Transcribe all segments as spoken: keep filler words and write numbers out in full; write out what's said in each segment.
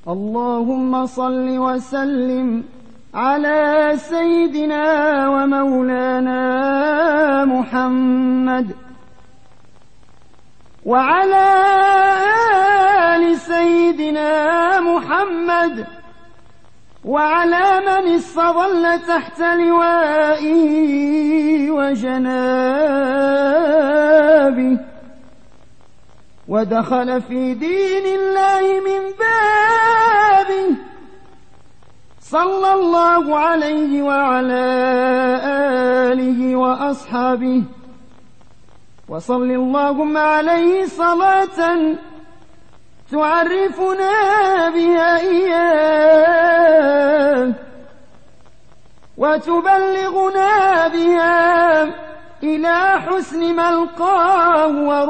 اللهم صل وسلم على سيدنا ومولانا محمد وعلى آل سيدنا محمد وعلى من استظل تحت لوائه وجنابه ودخل في دين الله من بابه، صلى الله عليه وعلى آله وأصحابه، وصل اللهم عليه صلاة تعرفنا بها إياه وتبلغنا بها إلى حسن ملقاه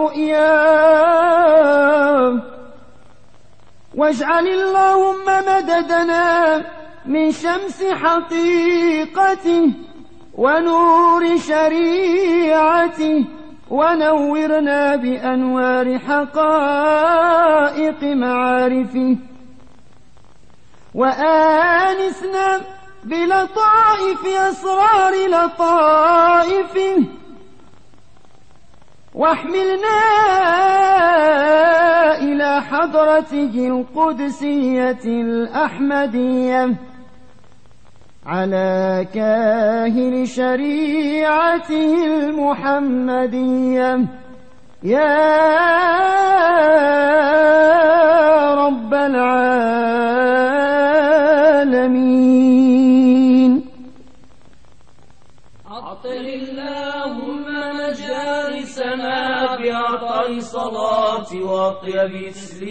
ورؤياه، واجعل اللهم مددنا من شمس حقيقته ونور شريعته، ونورنا بأنوار حقائق معارفه، وآنسنا بلطائف أسرار لطائفه، واحملنا إلى حضرته القدسية الأحمدية على كاهل شريعته المحمدية يا رب العالمين. عطر اللهم مجالسنا بعطر صلاة وأطيب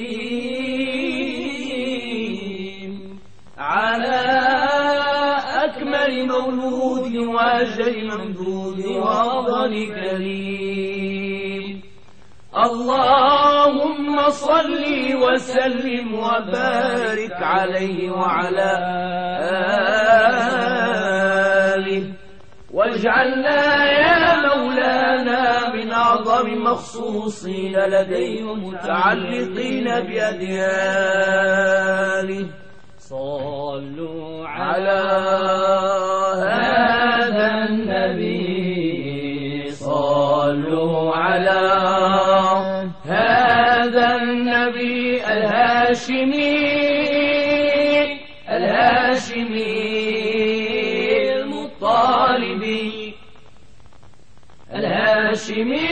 تسليم على أكمل مولود وأجل ممدود وأفضل كريم. اللهم صل وسلم وبارك عليه وعلى آله، واجعلنا يا مولانا من أعظم مخصوصين لديه متعلقين بأديانه. صلوا على هذا النبي، صلوا على هذا النبي الهاشمي الهاشمي المطالبي الهاشمي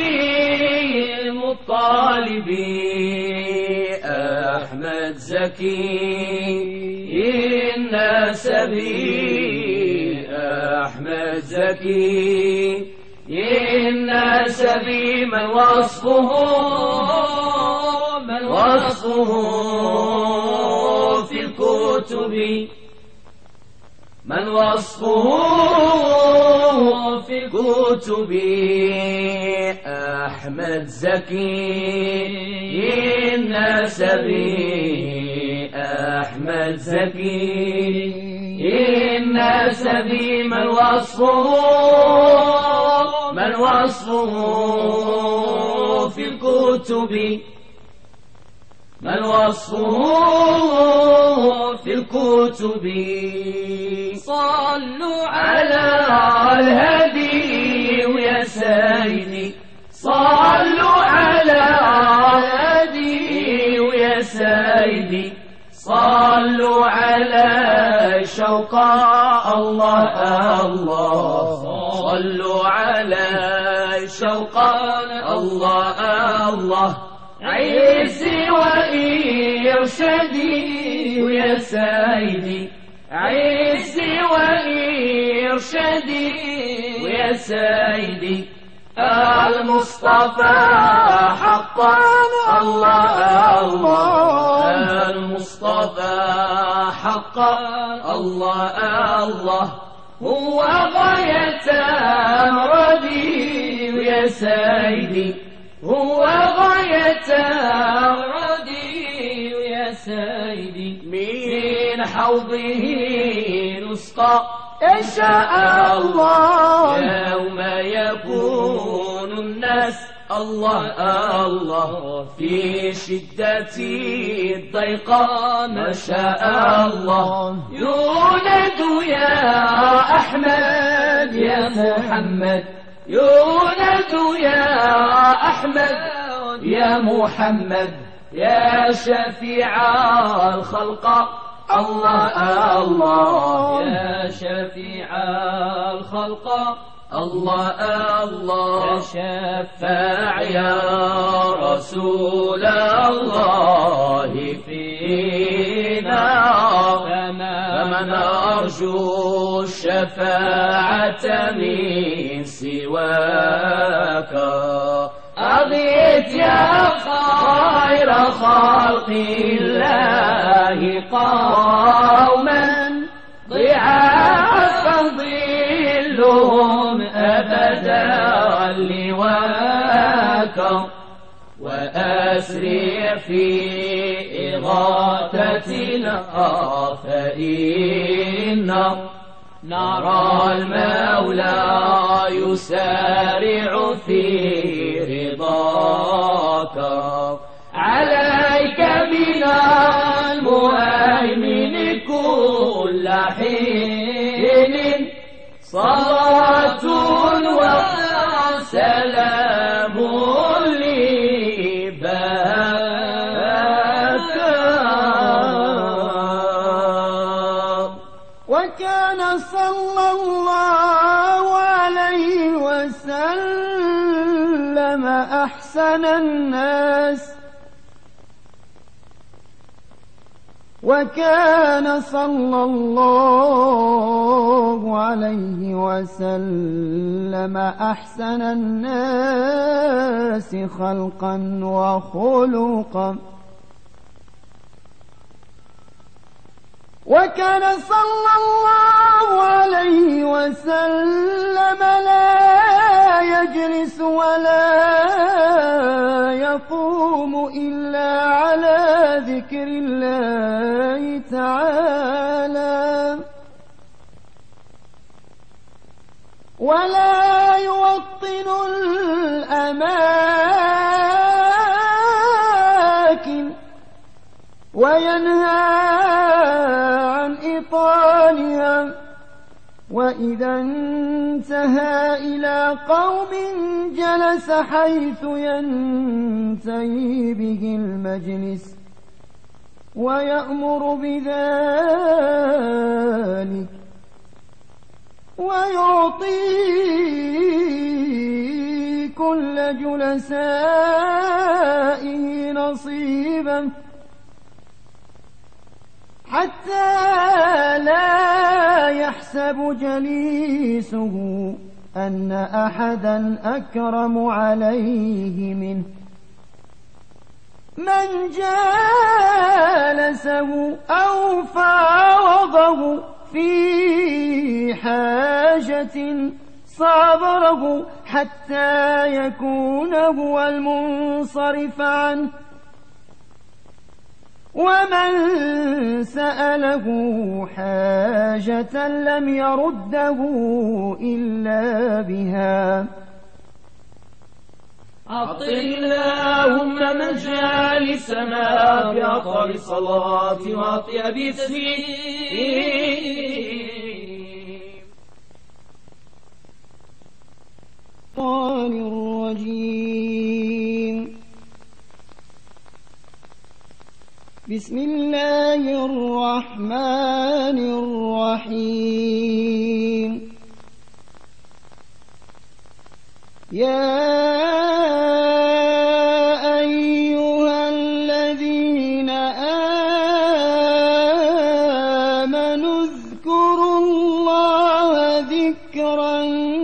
المطالبي أحمد زكي الناسبي، أحمد زكي الناسبي من وصفه من وصفه في الكتب من وصفه في الكتب. أحمد زكي الناسبي، أحمد زكي الناسبي من وصفه من وصفه في الكتب من وصفه في الكتب. صلوا على الهدي ويا سيدي، صلوا على الهدي ويا سيدي، صلوا على شوق الله الله، صلوا على شوق الله الله. عزي وإرشادي ويا سيدي، عزي وإرشادي ويا سيدي، المصطفى حقا الله الله، المصطفى حقا الله الله، هو غاية مرادي ويا سيدي، هو غاية مرادي ويا سيدي. من حوضه نسقى إن شاء الله يوم يكون الناس الله الله في شدة الضيق ما شاء الله يولد يا أحمد يا محمد يولد يا أحمد يا محمد يا شفيع الخلق الله الله يا شفيع الخلق الله الله شفاع يا رسول الله فينا فمن أرجو الشفاعة من سواك أغيث يا خير خلق الله قوما ضعافا ظلهم أبدا لواك وأسرع في إغاثتنا فإن نرى المولى يسارع في رضاك عليك من المهيمن كل حين صلاة وسلام لباك وكان صلى الله عليه وسلم أحسن الناس وكان صلى الله عليه وسلم أحسن الناس خلقا وخلقا وكان صلى الله عليه وسلم لا يجلس ولا يقوم إلا على ذكر الله تعالى ولا يوطن الأماكن وينهى عن إطالها وإذا انتهى إلى قوم جلس حيث ينتهي به المجلس ويأمر بذلك ويعطي كل جلسائه نصيبا حتى لا يحسب جليسه أن أحدا أكرم عليه منه من جالسه أو فاوضه في حاجة صابره حتى يكون هو المنصرف عنه ومن سأله حاجة لم يرده إلا بها أعط اللهم مجالسنا بأطهر الصلاة وأطيب التسليم. الشيطان الرجيم. بسم الله الرحمن الرحيم. يا أيها الذين آمنوا اذكروا الله ذكرا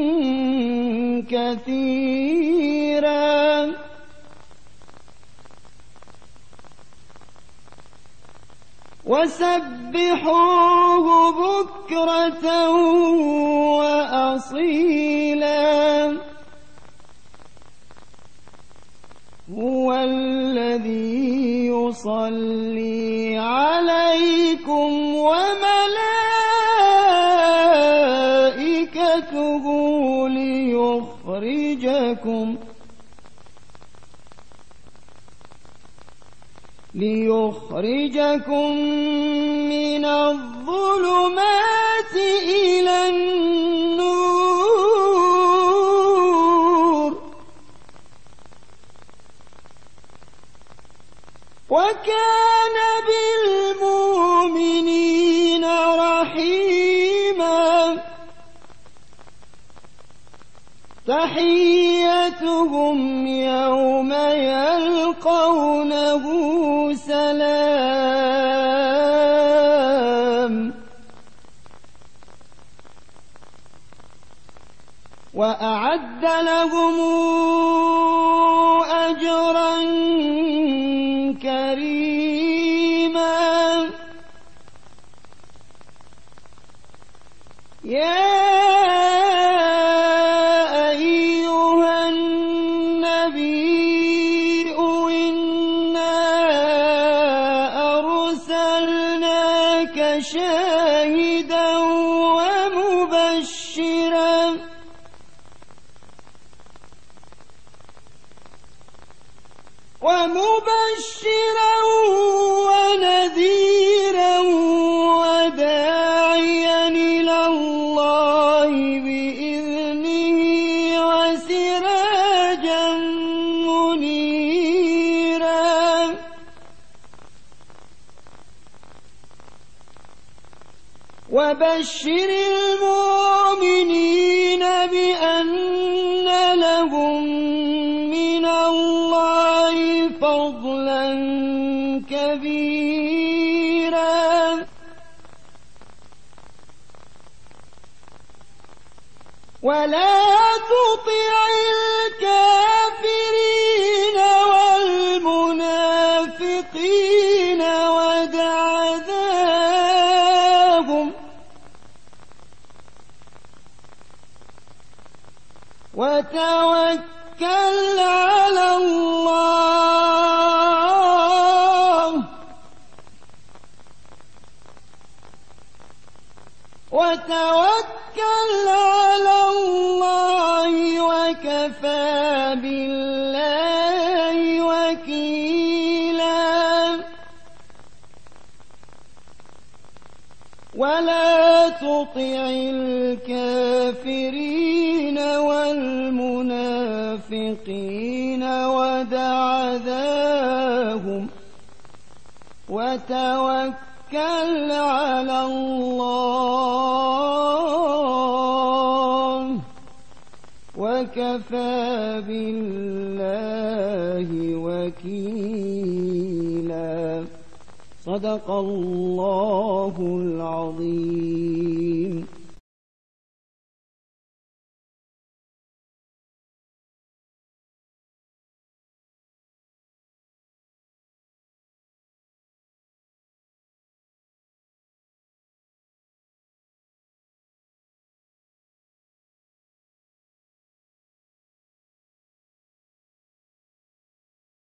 كثيرا وسبحوه بكرة وأصيلا هو الذي يصلي عليكم وملائكته ليخرجكم ليخرجكم من الظلمات إلى النور وكان بالمؤمنين رحيما تحيتهم يوم يلقونه سلام وأعد لهم أجرا كريما يا أيها النبي إنا أرسلناك شاهدا ومبشرا ومبشرا ونذيرا وداعيا إلى الله بإذنه وسراجا منيرا وبشر المؤمنين بأن لهم من الله فضلا كبيرا ولا تطع الكافرين والمنافقين ودع ذاهم وتوكل على الله وتوكل على الله وكفى بالله وكيلا ولا تطع الكافرين والمنافقين ودع ذاهم وتوكل على الله وكفى بالله وكيلا صدق الله